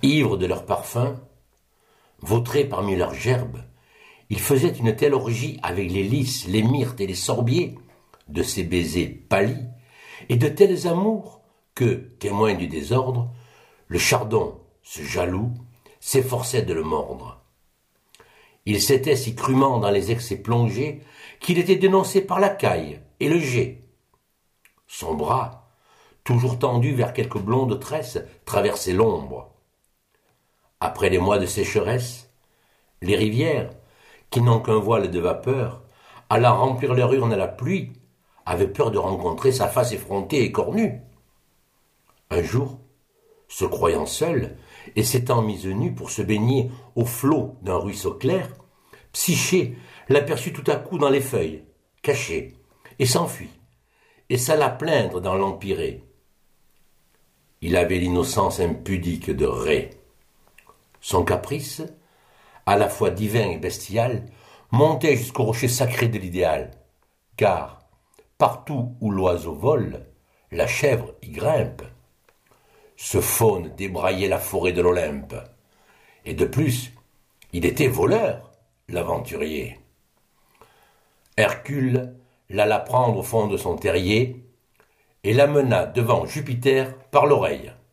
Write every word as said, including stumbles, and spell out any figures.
Ivres de leur parfum, vautrés parmi leurs gerbes, ils faisaient une telle orgie avec les lys, les myrtes et les sorbiers, de ces baisers pâlis, et de tels amours, que, témoin du désordre, le chardon, ce jaloux, s'efforçait de le mordre. Il s'était si crûment dans les excès plongé qu'il était dénoncé par la caille et le jet. Son bras, toujours tendu vers quelque blonde tresse, traversait l'ombre. Après les mois de sécheresse, les rivières, qui n'ont qu'un voile de vapeur, allant remplir leur urne à la pluie, avaient peur de rencontrer sa face effrontée et cornue. Un jour, se croyant seul, et s'étant mise nue pour se baigner au flot d'un ruisseau clair, Psyché l'aperçut tout à coup dans les feuilles, cachée, et s'enfuit, et s'alla plaindre dans l'empyrée. Il avait l'innocence impudique de Ré. Son caprice, à la fois divin et bestial, montait jusqu'au rocher sacré de l'idéal, car, partout où l'oiseau vole, la chèvre y grimpe. Ce faune débraillait la forêt de l'Olympe. Et de plus, il était voleur, l'aventurier. Hercule l'alla prendre au fond de son terrier et l'amena devant Jupiter par l'oreille.